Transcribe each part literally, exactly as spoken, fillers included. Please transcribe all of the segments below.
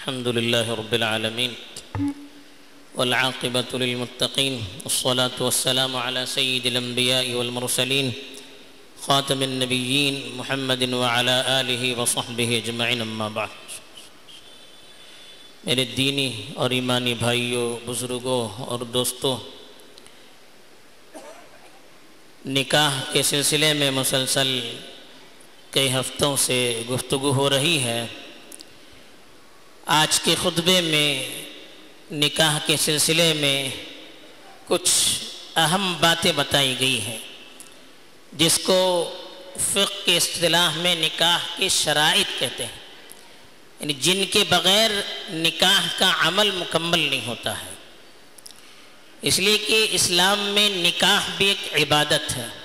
الحمد لله رب العالمين والعاقبة للمتقين والصلاة والسلام على سيد الأنبياء والمرسلين خاتم النبيين محمد وعلى آله وصحبه اجمعین اما بعد۔ میرے دینی اور ایمانی بھائیوں، بزرگوں اور دوستوں، نکاح کے سلسلے میں مسلسل کئی ہفتوں سے گفتگو ہو رہی ہے۔ آج کے خطبے میں نکاح کے سلسلے میں کچھ اہم باتیں بتائی گئی ہیں، جس کو فقہ کے اصطلاح میں نکاح کے شرائط کہتے ہیں، یعنی جن کے بغیر نکاح کا عمل مکمل نہیں ہوتا ہے۔ اس لیے کہ اسلام میں نکاح بھی ایک عبادت ہے۔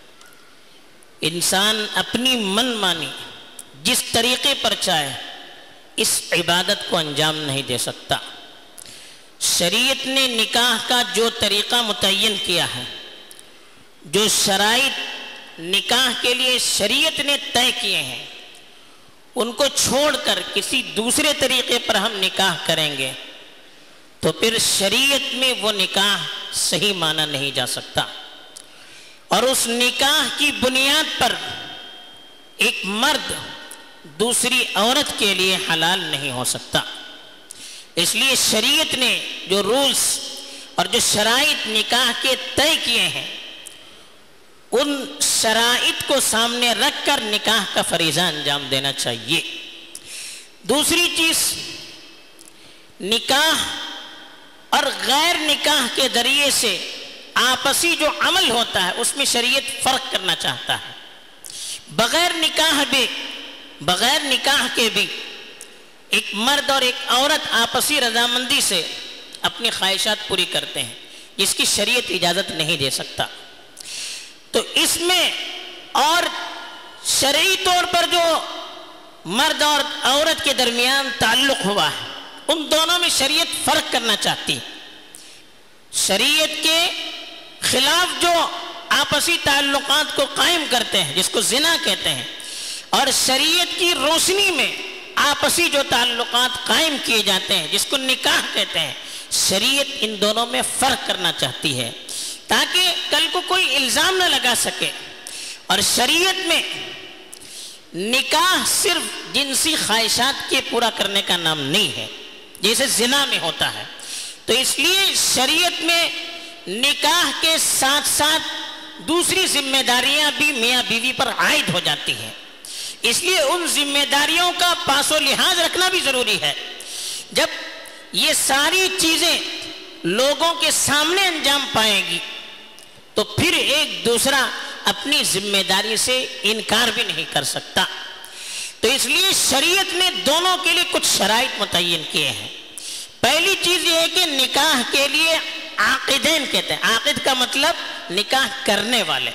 انسان اپنی من مانی جس طریقے پر چاہے اس عبادت کو انجام نہیں دے سکتا۔ شریعت نے نکاح کا جو طریقہ متعین کیا ہے، جو شرائط نکاح کے لیے شریعت نے طے کیے ہیں، ان کو چھوڑ کر کسی دوسرے طریقے پر ہم نکاح کریں گے تو پھر شریعت میں وہ نکاح صحیح مانا نہیں جا سکتا، اور اس نکاح کی بنیاد پر ایک مرد دوسری عورت کے لیے حلال نہیں ہو سکتا۔ اس لیے شریعت نے جو رولز اور جو شرائط نکاح کے طے کیے ہیں، ان شرائط کو سامنے رکھ کر نکاح کا فریضہ انجام دینا چاہیے۔ دوسری چیز، نکاح اور غیر نکاح کے ذریعے سے آپسی جو عمل ہوتا ہے اس میں شریعت فرق کرنا چاہتا ہے۔ بغیر نکاح بھی بغیر نکاح کے بھی ایک مرد اور ایک عورت آپسی رضامندی سے اپنی خواہشات پوری کرتے ہیں، جس کی شریعت اجازت نہیں دے سکتا۔ تو اس میں اور شرعی طور پر جو مرد اور عورت کے درمیان تعلق ہوا ہے، ان دونوں میں شریعت فرق کرنا چاہتی ہے۔ شریعت کے خلاف جو آپسی تعلقات کو قائم کرتے ہیں، جس کو زنا کہتے ہیں، اور شریعت کی روشنی میں آپسی جو تعلقات قائم کیے جاتے ہیں، جس کو نکاح کہتے ہیں، شریعت ان دونوں میں فرق کرنا چاہتی ہے تاکہ کل کو کوئی الزام نہ لگا سکے۔ اور شریعت میں نکاح صرف جنسی خواہشات کے پورا کرنے کا نام نہیں ہے، جیسے زنا میں ہوتا ہے۔ تو اس لیے شریعت میں نکاح کے ساتھ ساتھ دوسری ذمہ داریاں بھی میاں بیوی پر عائد ہو جاتی ہیں۔ اس لیے ان ذمہ داریوں کا پاس و لحاظ رکھنا بھی ضروری ہے۔ جب یہ ساری چیزیں لوگوں کے سامنے انجام پائے گی تو پھر ایک دوسرا اپنی ذمہ داری سے انکار بھی نہیں کر سکتا۔ تو اس لیے شریعت نے دونوں کے لیے کچھ شرائط متعین کیے ہیں۔ پہلی چیز یہ ہے کہ نکاح کے لیے عاقدین کہتے ہیں۔ عاقد کا مطلب نکاح کرنے والے۔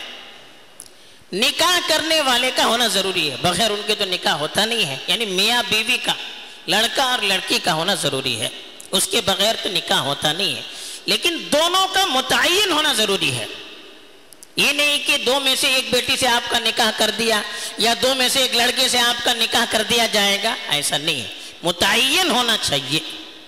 نکاح کرنے والے کا ہونا ضروری ہے، بغیر ان کے تو نکاح ہوتا نہیں ہے۔ یعنی میاں بیوی کا، لڑکا اور لڑکی کا ہونا ضروری ہے، اس کے بغیر تو نکاح ہوتا نہیں ہے۔ لیکن دونوں کا متعین ہونا ضروری ہے۔ یہ نہیں کہ دو میں سے ایک بیٹی سے آپ کا نکاح کر دیا یا دو میں سے ایک لڑکے سے آپ کا نکاح کر دیا جائے گا، ایسا نہیں ہے۔ متعین ہونا چاہیے،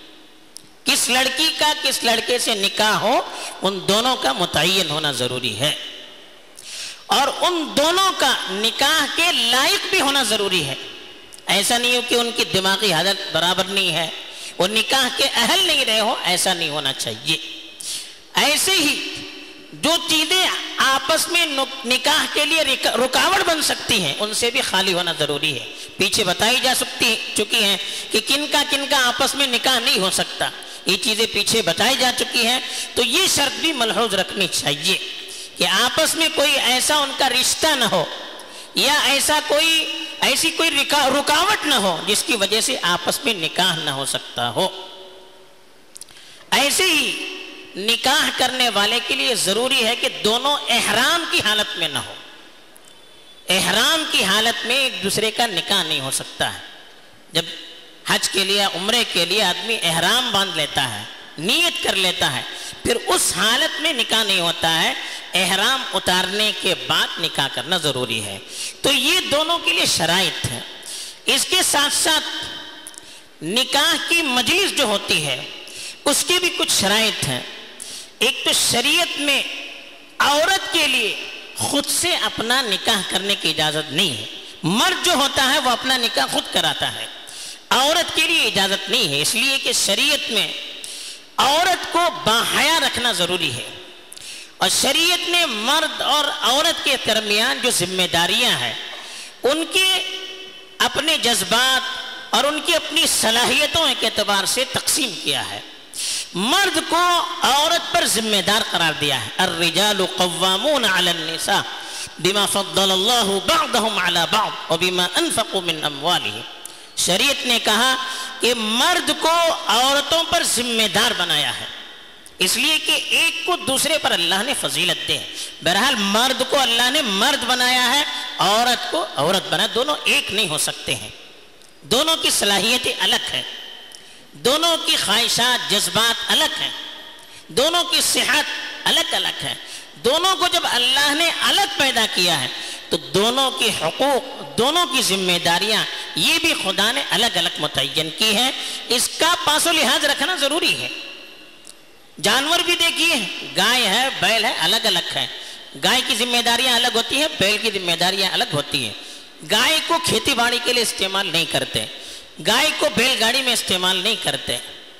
کس لڑکی کا کس لڑکے سے نکاح ہو، ان دونوں کا متعین ہونا ضروری ہے، اور ان دونوں کا نکاح کے لائق بھی ہونا ضروری ہے۔ ایسا نہیں ہو کہ ان کی دماغی حالت برابر نہیں ہے، وہ نکاح کے اہل نہیں رہے ہو، ایسا نہیں ہونا چاہیے۔ ایسے ہی جو چیزیں آپس میں نکاح کے لیے رکاوٹ بن سکتی ہیں، ان سے بھی خالی ہونا ضروری ہے۔ پیچھے بتائی جا سکتی چکی ہیں کہ کن کا کن کا آپس میں نکاح نہیں ہو سکتا، یہ چیزیں پیچھے بتائی جا چکی ہیں۔ تو یہ شرط بھی ملحوظ رکھنی چاہیے کہ آپس میں کوئی ایسا ان کا رشتہ نہ ہو یا ایسا کوئی ایسی کوئی رکاوٹ نہ ہو جس کی وجہ سے آپس میں نکاح نہ ہو سکتا ہو۔ ایسے ہی نکاح کرنے والے کے لیے ضروری ہے کہ دونوں احرام کی حالت میں نہ ہو۔ احرام کی حالت میں ایک دوسرے کا نکاح نہیں ہو سکتا ہے۔ جب حج کے لیے، عمرے کے لیے آدمی احرام باندھ لیتا ہے، نیت کر لیتا ہے، پھر اس حالت میں نکاح نہیں ہوتا ہے۔ احرام اتارنے کے بعد نکاح کرنا ضروری ہے۔ تو یہ دونوں کے لیے شرائط ہے۔ اس کے ساتھ ساتھ نکاح کی مجلس جو ہوتی ہے اس کے بھی کچھ شرائط ہیں. ایک تو شریعت میں عورت کے لیے خود سے اپنا نکاح کرنے کی اجازت نہیں ہے. مرد جو ہوتا ہے وہ اپنا نکاح خود کراتا ہے, عورت کے لیے اجازت نہیں ہے. اس لیے کہ شریعت میں عورت کو باحیا رکھنا ضروری ہے, اور شریعت نے مرد اور عورت کے درمیان جو ذمہ داریاں ہیں ان کے اپنے جذبات اور ان کی اپنی صلاحیتوں کے اعتبار سے تقسیم کیا ہے. مرد کو عورت پر ذمہ دار قرار دیا ہے. الرجال قوامون علی النساء بما فضل اللہ بعضهم علی بعض وبما انفقوا من اموالهم. شریعت نے کہا کہ مرد کو عورتوں پر ذمہ دار بنایا ہے, اس لیے کہ ایک کو دوسرے پر اللہ نے فضیلت دے. بہرحال مرد کو اللہ نے مرد بنایا ہے, عورت کو عورت بنایا. دونوں ایک نہیں ہو سکتے ہیں, دونوں کی صلاحیتیں الگ ہیں, دونوں کی خواہشات جذبات الگ ہیں, دونوں کی صحت الگ الگ ہے. دونوں کو جب اللہ نے الگ پیدا کیا ہے تو دونوں کی حقوق, دونوں کی ذمہ داریاں یہ بھی خدا نے الگ الگ متعین کی ہیں. اس کا پاس و لحاظ رکھنا ضروری ہے. جانور بھی دیکھیے, گائے ہے بیل ہے, الگ الگ ہے. گائے کی ذمہ داریاں الگ ہوتی ہیں, بیل کی ذمہ داریاں الگ ہوتی ہیں. گائے کو کھیتی باڑی کے لیے استعمال نہیں کرتے, گائے کو بیل گاڑی میں استعمال نہیں کرتے,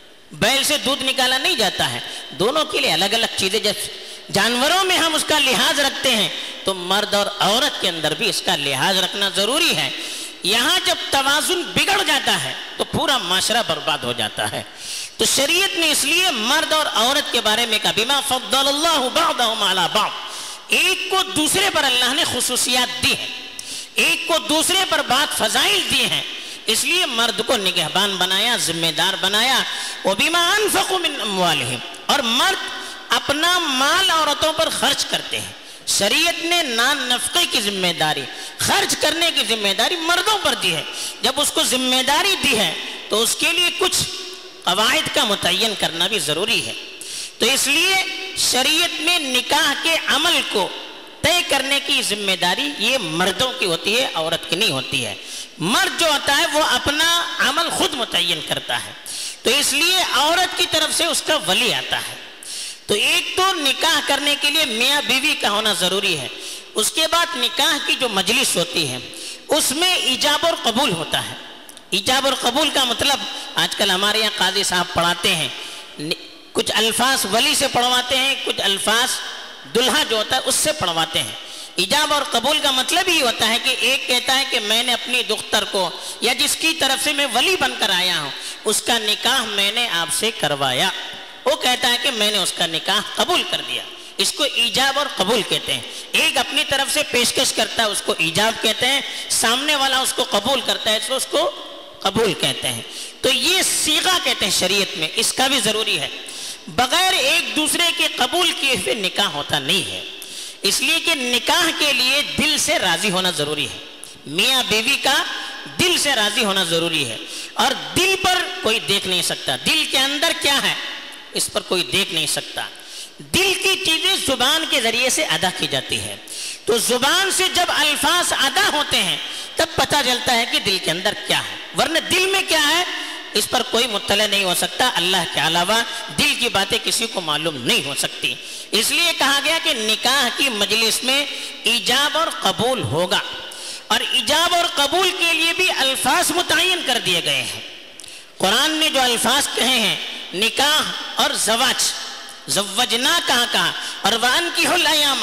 بیل سے دودھ نکالا نہیں جاتا ہے. دونوں کے لیے الگ الگ چیزیں. جب جانوروں میں ہم اس کا لحاظ رکھتے ہیں تو مرد اور عورت کے اندر بھی اس کا لحاظ رکھنا ضروری ہے. یہاں جب توازن بگڑ جاتا ہے تو پورا معاشرہ برباد ہو جاتا ہے. تو شریعت نے اس لیے مرد اور عورت کے بارے میں کہا بما فضل اللہ بعضهم علی بعض. ایک کو دوسرے پر اللہ نے خصوصیات دی ہیں, ایک کو دوسرے پر بات فضائل دی ہیں, اس لیے مرد کو نگہبان بنایا, ذمہ دار بنایا. وبما انفقوا من اموالهم, اور مرد اپنا مال عورتوں پر خرچ کرتے ہیں. شریعت نے نان نفقے کی ذمہ داری, خرچ کرنے کی ذمہ داری مردوں پر دی ہے. جب اس کو ذمہ داری دی ہے تو اس کے لیے کچھ قواعد کا متعین کرنا بھی ضروری ہے. تو اس لیے شریعت میں نکاح کے عمل کو طے کرنے کی ذمہ داری یہ مردوں کی ہوتی ہے, عورت کی نہیں ہوتی ہے. مرد جو ہوتا ہے وہ اپنا عمل خود متعین کرتا ہے, تو اس لیے عورت کی طرف سے اس کا ولی آتا ہے. تو ایک تو نکاح کرنے کے لیے میاں بیوی کا ہونا ضروری ہے. اس کے بعد نکاح کی جو مجلس ہوتی ہے اس میں ایجاب اور قبول ہوتا ہے. ایجاب اور قبول کا مطلب آج کل ہمارے یہاں قاضی صاحب پڑھاتے ہیں, کچھ الفاظ ولی سے پڑھواتے ہیں, کچھ الفاظ دلہا جو ہوتا ہے اس سے پڑھواتے ہیں. ایجاب اور قبول کا مطلب ہی ہوتا ہے کہ ایک کہتا ہے کہ میں نے اپنی دختر کو یا جس کی طرف سے میں ولی بن کر آیا ہوں اس کا نکاح میں نے آپ سے کروایا, وہ کہتا ہے کہ میں نے اس کا نکاح قبول کر دیا. اس کو ایجاب اور قبول کہتے ہیں. ایک اپنی طرف سے پیشکش کرتا ہے اس کو ایجاب کہتے ہیں, سامنے والا اس کو قبول کرتا ہے تو اس کو قبول کہتے ہیں. تو یہ صیغہ کہتے ہیں شریعت میں, اس کا بھی ضروری ہے. بغیر ایک دوسرے کے قبول کیے ہوئے نکاح ہوتا نہیں ہے, اس لیے کہ نکاح کے لیے دل سے راضی ہونا ضروری ہے. میاں بیوی کا دل سے راضی ہونا ضروری ہے, اور دل پر کوئی دیکھ نہیں سکتا. دل کے اندر کیا ہے اس پر کوئی دیکھ نہیں سکتا. دل کی چیزیں زبان کے ذریعے سے ادا کی جاتی ہے, تو زبان سے جب الفاظ ادا ہوتے ہیں تب پتہ چلتا ہے کہ دل کے اندر کیا ہے, ورنہ دل میں کیا ہے اس پر کوئی مطلع نہیں ہو سکتا. اللہ کے علاوہ دل کی باتیں کسی کو معلوم نہیں ہو سکتی. اس لیے کہا گیا کہ نکاح کی مجلس میں ایجاب اور قبول ہوگا, اور ایجاب اور قبول کے لیے بھی الفاظ متعین کر دیے گئے ہیں. قرآن نے جو الفاظ کہے ہیں نکاح اور زواج, زوجنا کہاں کہا, اور وانکحوا الایام,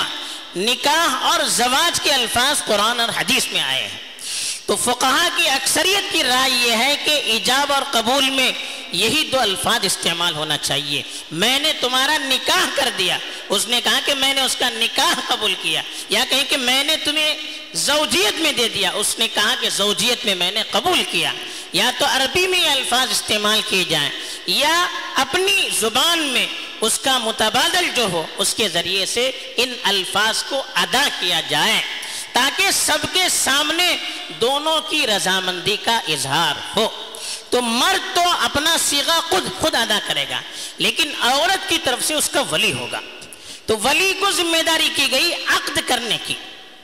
نکاح اور زواج کے الفاظ قرآن اور حدیث میں آئے ہیں. تو فقہا کی اکثریت کی رائے یہ ہے کہ ایجاب اور قبول میں یہی دو الفاظ استعمال ہونا چاہیے. میں نے تمہارا نکاح کر دیا, اس نے کہا کہ میں نے اس کا نکاح قبول کیا, یا کہیں کہ میں نے تمہیں زوجیت میں دے دیا, اس نے کہا کہ زوجیت میں میں نے قبول کیا. یا تو عربی میں یہ الفاظ استعمال کیے جائیں یا اپنی زبان میں اس کا متبادل جو ہو اس کے ذریعے سے ان الفاظ کو ادا کیا جائے, تاکہ سب کے سامنے دونوں کی رضامندی کا اظہار ہو. تو مرد تو اپنا صیغہ خود خود ادا کرے گا, لیکن عورت کی طرف سے اس کا ولی ہوگا. تو ولی کو ذمہ داری کی گئی عقد کرنے کی.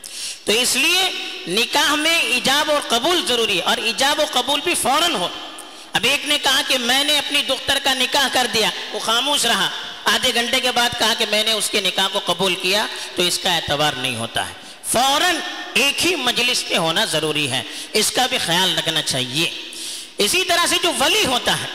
تو اس لیے نکاح میں ایجاب اور قبول ضروری ہے, اور ایجاب و قبول بھی فوراً ہو. اب ایک نے کہا کہ میں نے اپنی دختر کا نکاح کر دیا، وہ خاموش رہا، آدھے گھنٹے کے بعد کہا کہ میں نے اس کے نکاح کو قبول کیا، تو اس کا اعتبار نہیں ہوتا ہے، فوراً ایک ہی مجلس میں ہونا ضروری ہے، اس کا بھی خیال رکھنا چاہیے۔ اسی طرح سے جو ولی ہوتا ہے،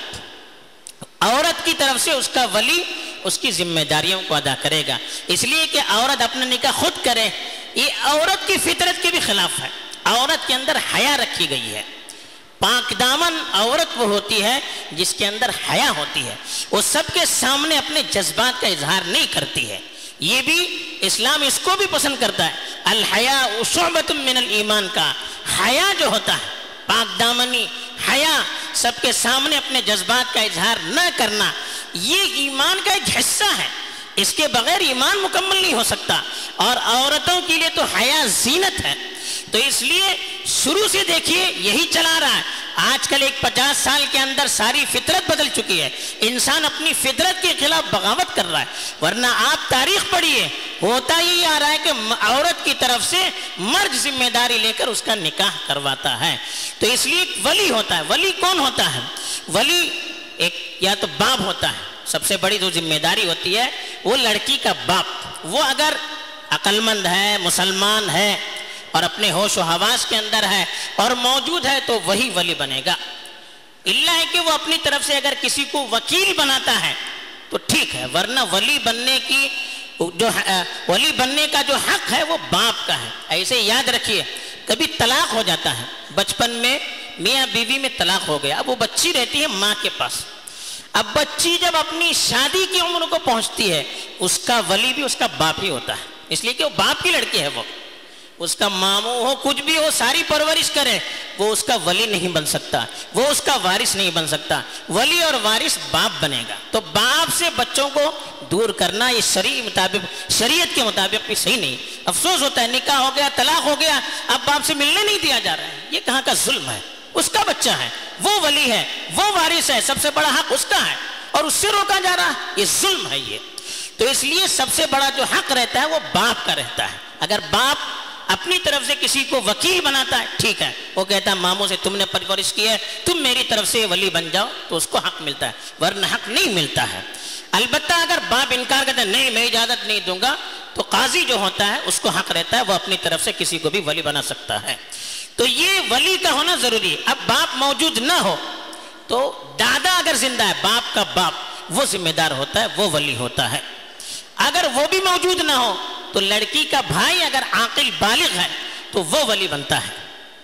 عورت کی طرف سے اس کا ولی اس کی ذمہ داریوں کو ادا کرے گا، اس لیے کہ عورت اپنا نکاح خود کرے، یہ عورت کی فطرت کے بھی خلاف ہے۔ عورت کے اندر حیا رکھی گئی ہے، پاک دامن عورت وہ ہوتی ہے جس کے اندر حیا ہوتی ہے، وہ سب کے سامنے اپنے جذبات کا اظہار نہیں کرتی ہے، یہ بھی اسلام اس کو بھی پسند کرتا ہے۔ الحیا شعبۃ من الایمان کا حیا جو ہوتا ہے، پاک دامنی حیا، سب کے سامنے اپنے جذبات کا اظہار نہ کرنا، یہ ایمان کا ایک حصہ ہے، اس کے بغیر ایمان مکمل نہیں ہو سکتا، اور عورتوں کے لیے تو حیا زینت ہے۔ تو اس لیے شروع سے دیکھیے یہی چلا رہا ہے، آج کل ایک پچاس سال کے اندر ساری فطرت بدل چکی ہے، انسان اپنی فطرت کے خلاف بغاوت کر رہا ہے، ورنہ آپ تاریخ پڑھیے، ہوتا ہی آ رہا ہے کہ عورت کی طرف سے مرد ذمہ داری لے کر اس کا نکاح کرواتا ہے۔ تو اس لیے ولی ہوتا ہے، ولی کون ہوتا ہے؟ ولی ایک یا تو باپ ہوتا ہے، سب سے بڑی جو ذمہ داری ہوتی ہے وہ لڑکی کا باپ، وہ اگر عقل مند ہے، مسلمان ہے اور اپنے ہوش و حواس کے اندر ہے اور موجود ہے تو وہی ولی بنے گا، اللہ ہے کہ وہ اپنی طرف سے اگر کسی کو وکیل بناتا ہے تو ٹھیک ہے، ورنہ ولی بننے کی جو ولی بننے کا جو حق ہے وہ باپ کا ہے۔ ایسے یاد رکھیے، کبھی طلاق ہو جاتا ہے، بچپن میں میاں بیوی میں طلاق ہو گیا، اب وہ بچی رہتی ہے ماں کے پاس، اب بچی جب اپنی شادی کی عمر کو پہنچتی ہے اس کا ولی بھی اس کا باپ ہی ہوتا ہے، اس لیے کہ وہ باپ کی لڑکی ہے، وہ اس کا ماموں ہو کچھ بھی ہو ساری پرورش کرے، وہ اس کا ولی نہیں بن سکتا، وہ اس کا وارث نہیں بن سکتا، ولی اور وارث باپ بنے گا۔ تو باپ سے بچوں کو دور کرنا یہ شریع مطابق شریعت کے مطابق بھی صحیح نہیں۔ افسوس ہوتا ہے نکاح ہو گیا، طلاق ہو گیا، اب باپ سے ملنے نہیں دیا جا رہا ہے، یہ کہاں کا ظلم ہے؟ اس کا بچہ ہے، وہ ولی ہے، وہ وارث ہے، سب سے بڑا حق اس کا ہے اور اس سے روکا جا رہا ہے، یہ ظلم ہے یہ۔ تو اس لیے سب سے بڑا جو حق رہتا ہے وہ باپ کا رہتا ہے۔ اگر باپ اپنی طرف سے کسی کو وکیل بناتا ہے ٹھیک ہے، وہ کہتا ہے ماموں سے تم نے پرورش کی ہے، تم میری طرف سے ولی بن جاؤ، تو اس کو حق ملتا ہے، ورنہ حق نہیں ملتا ہے۔ البتہ اگر باپ انکار کرتا ہے نہیں میں اجازت نہیں دوں گا، تو قاضی جو ہوتا ہے اس کو حق رہتا ہے، وہ اپنی طرف سے کسی کو بھی ولی بنا سکتا ہے۔ تو یہ ولی کا ہونا ضروری ہے۔ اب باپ موجود نہ ہو تو دادا اگر زندہ ہے، باپ کا باپ وہ ذمہ دار ہوتا ہے، وہ ولی ہوتا ہے۔ اگر وہ بھی موجود نہ ہو تو لڑکی کا بھائی اگر عاقل بالغ ہے تو وہ ولی بنتا ہے،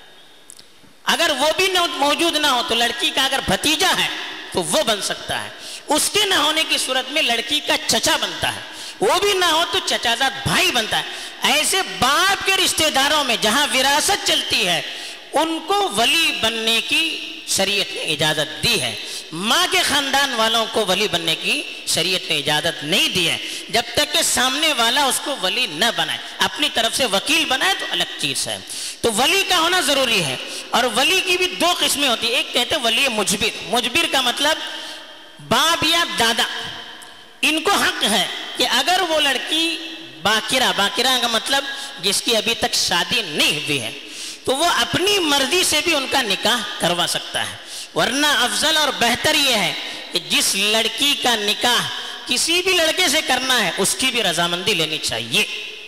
اگر وہ بھی موجود نہ ہو تو لڑکی کا اگر بھتیجا ہے تو وہ بن سکتا ہے، اس کے نہ ہونے کی صورت میں لڑکی کا چچا بنتا ہے، وہ بھی نہ ہو تو چچا زاد بھائی بنتا ہے۔ ایسے باپ کے رشتہ داروں میں جہاں وراثت چلتی ہے ان کو ولی بننے کی شریعت نے اجازت دی ہے، ماں کے خاندان والوں کو ولی بننے کی شریعت نے اجازت نہیں دی ہے، جب تک کہ سامنے والا اس کو ولی نہ بنائے، اپنی طرف سے وکیل بنائے تو الگ چیز ہے۔ تو ولی کا ہونا ضروری ہے، اور ولی کی بھی دو قسمیں ہوتی ہیں، ایک کہتے ہیں ولی مجبر، مجبر کا مطلب باپ یا دادا، ان کو حق ہے کہ اگر وہ لڑکی باکرہ، باکرہ کا مطلب جس کی ابھی تک شادی نہیں ہوئی ہے، تو وہ اپنی مرضی سے بھی ان کا نکاح کروا سکتا ہے، ورنہ افضل اور بہتر یہ ہے کہ جس لڑکی کا نکاح کسی بھی لڑکے سے کرنا ہے اس کی بھی رضامندی لینی چاہیے،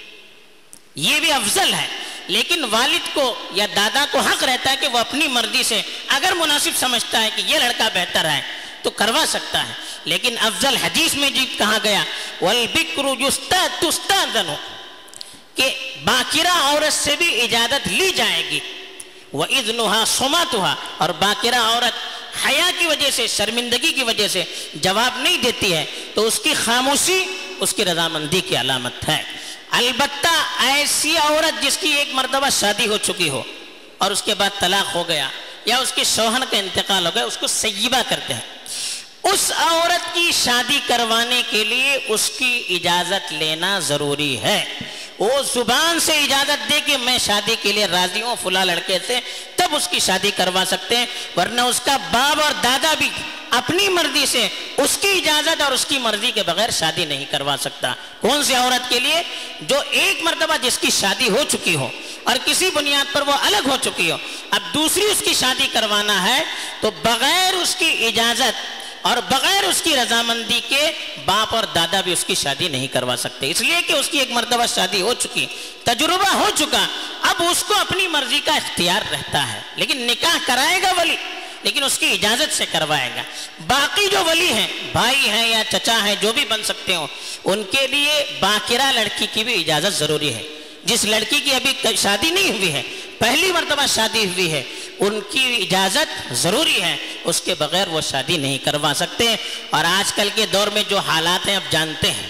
یہ بھی افضل ہے۔ لیکن والد کو یا دادا کو حق رہتا ہے کہ وہ اپنی مرضی سے اگر مناسب سمجھتا ہے کہ یہ لڑکا بہتر ہے تو کروا سکتا ہے، لیکن افضل حدیث میں جب کہا گیا وَالْبِكْرُ تُسْتَأْذَنُ کہ باکرہ عورت سے بھی اجازت لی جائے گی، وَإِذْنُهَا صُمَاتُهَا اور باکرہ عورت حیا کی وجہ سے، شرمندگی کی وجہ سے جواب نہیں دیتی ہے تو اس کی خاموشی اس کی رضامندی کی علامت ہے۔ البتہ ایسی عورت جس کی ایک مرتبہ شادی ہو چکی ہو اور اس کے بعد طلاق ہو گیا یا اس کے شوہر کا انتقال ہو گیا، اس کو سیبہ کرتے ہیں، اس عورت کی شادی کروانے کے لیے اس کی اجازت لینا ضروری ہے، وہ زبان سے اجازت دے کہ میں شادی کے لیے راضی ہوں فلاں لڑکے سے، تب اس کی شادی کروا سکتے ہیں، ورنہ اس کا باپ اور دادا بھی اپنی مرضی سے اس کی اجازت اور اس کی مرضی کے بغیر شادی نہیں کروا سکتا۔ کون سی عورت کے لیے؟ جو ایک مرتبہ جس کی شادی ہو چکی ہو، اور کسی بنیاد پر وہ الگ ہو چکی ہو، اب دوسری اس کی شادی کروانا ہے تو بغیر اس کی اجازت اور بغیر اس کی رضامندی کے باپ اور دادا بھی اس کی شادی نہیں کروا سکتے، اس لیے کہ اس کی ایک مرتبہ شادی ہو چکی، تجربہ ہو چکا، اب اس کو اپنی مرضی کا اختیار رہتا ہے، لیکن نکاح کرائے گا ولی، لیکن اس کی اجازت سے کروائے گا۔ باقی جو ولی ہیں، بھائی ہیں یا چچا ہیں، جو بھی بن سکتے ہوں، ان کے لیے باکرہ لڑکی کی بھی اجازت ضروری ہے۔ جس لڑکی کی ابھی شادی نہیں ہوئی ہے، پہلی مرتبہ شادی ہوئی ہے، ان کی اجازت ضروری ہے، اس کے بغیر وہ شادی نہیں کروا سکتے۔ اور آج کل کے دور میں جو حالات ہیں اب جانتے ہیں،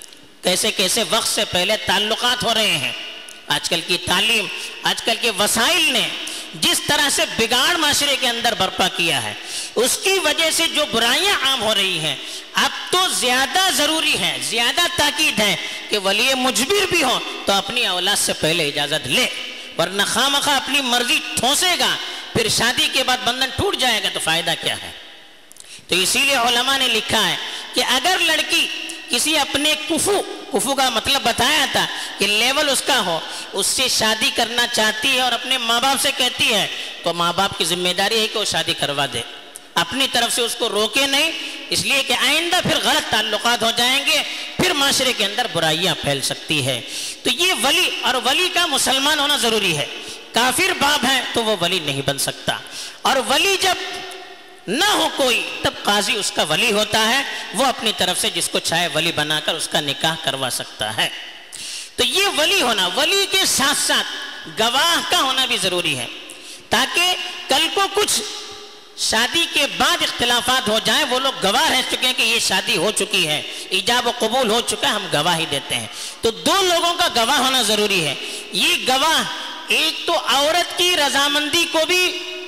کیسے کیسے وقت سے پہلے تعلقات ہو رہے ہیں۔ آج کل کی تعلیم، آج کل کے وسائل نے جس طرح سے بگاڑ معاشرے کے اندر برپا کیا ہے، اس کی وجہ سے جو برائیاں عام ہو رہی ہیں، اب تو زیادہ ضروری ہے، زیادہ تاکید ہے کہ ولی مجبر بھی ہو تو اپنی اولاد سے پہلے اجازت لے، ورنہ خامخواہ اپنی مرضی ٹھونسے گا، پھر شادی کے بعد بندھن ٹوٹ جائے گا تو فائدہ کیا ہے۔ تو اسی لیے علماء نے لکھا ہے کہ اگر لڑکی کسی اپنے کفو کفو کا مطلب بتایا تھا کہ لیول اس کا ہو، اس سے شادی کرنا چاہتی ہے اور اپنے ماں باپ سے کہتی ہے، تو ماں باپ کی ذمہ داری ہے کہ وہ شادی کروا دے، اپنی طرف سے اس کو روکے نہیں، اس لیے کہ آئندہ پھر غلط تعلقات ہو جائیں گے، پھر معاشرے کے اندر برائیاں پھیل سکتی ہے۔ تو یہ ولی، اور ولی کا مسلمان ہونا ضروری ہے، کافر باپ ہے تو وہ ولی نہیں بن سکتا، اور ولی جب نہ ہو کوئی تب قاضی اس کا ولی ہوتا ہے، وہ اپنی طرف سے جس کو چاہے ولی بنا کر اس کا نکاح کروا سکتا ہے۔ تو یہ ولی ہونا، ولی کے ساتھ ساتھ گواہ کا ہونا بھی ضروری ہے، تاکہ کل کو کچھ شادی کے بعد اختلافات ہو جائیں، وہ لوگ گواہ رہ چکے ہیں کہ یہ شادی ہو چکی ہے، ایجاب و قبول ہو چکا ہے، ہم گواہی دیتے ہیں۔ تو دو لوگوں کا گواہ ہونا ضروری ہے۔ یہ گواہ ایک تو عورت کی رضامندی کو بھی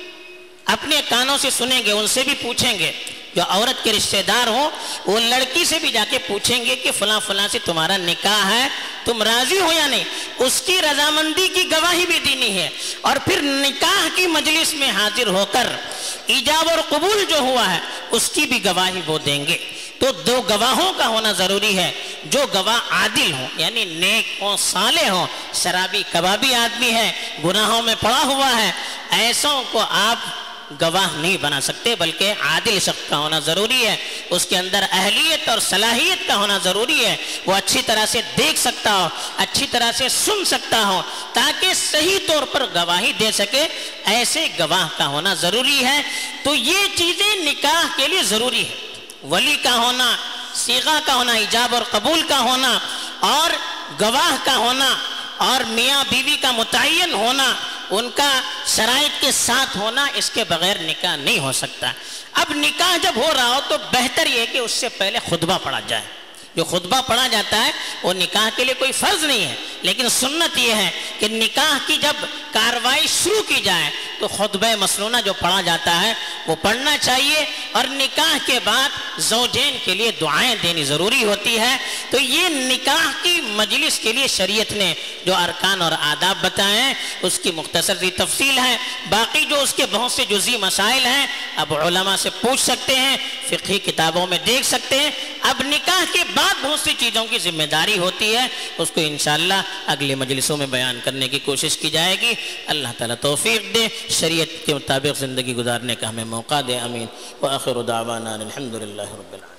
اپنے کانوں سے سنیں گے، ان سے بھی پوچھیں گے، جو عورت کے رشتہ دار ہوں وہ لڑکی سے بھی جا کے پوچھیں گے کہ فلاں فلاں سے تمہارا نکاح ہے، تم راضی ہو یا نہیں، اس کی رضامندی کی گواہی بھی دینی ہے، اور پھر نکاح کی مجلس میں حاضر ہو کر ایجاب اور قبول جو ہوا ہے اس کی بھی گواہی وہ دیں گے۔ تو دو گواہوں کا ہونا ضروری ہے، جو گواہ عادل ہوں، یعنی نیک ہوں، صالح ہوں۔ شرابی کبابی آدمی ہے، گناہوں میں پڑا ہوا ہے، ایسوں کو آپ گواہ نہیں بنا سکتے، بلکہ عادل شخص کا ہونا ضروری ہے، اس کے اندر اہلیت اور صلاحیت کا ہونا ضروری ہے، وہ اچھی طرح سے دیکھ سکتا ہو، اچھی طرح سے سن سکتا ہو، تاکہ صحیح طور پر گواہی دے سکے، ایسے گواہ کا ہونا ضروری ہے۔ تو یہ چیزیں نکاح کے لیے ضروری ہے، ولی کا ہونا، صیغہ کا ہونا، ایجاب اور قبول کا ہونا، اور گواہ کا ہونا، اور میاں بیوی کا متعین ہونا، ان کا شرائط کے ساتھ ہونا، اس کے بغیر نکاح نہیں ہو سکتا۔ اب نکاح جب ہو رہا ہو تو بہتر یہ کہ اس سے پہلے خطبہ پڑھا جائے۔ جو خطبہ پڑھا جاتا ہے وہ نکاح کے لیے کوئی فرض نہیں ہے، لیکن سنت یہ ہے کہ نکاح کی جب کاروائی شروع کی جائے تو خطبہ مسنونہ جو پڑھا جاتا ہے وہ پڑھنا چاہیے، اور نکاح کے بعد زوجین کے لیے دعائیں دینی ضروری ہوتی ہے۔ تو یہ نکاح کی مجلس کے لیے شریعت نے جو ارکان اور آداب بتائے ہیں اس کی مختصر سی تفصیل ہے، باقی جو اس کے بہت سے جزئی مسائل ہیں اب علماء سے پوچھ سکتے ہیں، فقہی کتابوں میں دیکھ سکتے ہیں۔ اب نکاح کے بعد بہت سی چیزوں کی ذمہ داری ہوتی ہے، اس کو انشاءاللہ اگلی مجلسوں میں بیان کرنے کی کوشش کی جائے گی۔ اللہ تعالیٰ توفیق دے، شریعت کے مطابق زندگی گزارنے کا ہمیں موقع دے، آمین۔ وآخر دعوانا الحمدللہ رب العالمین۔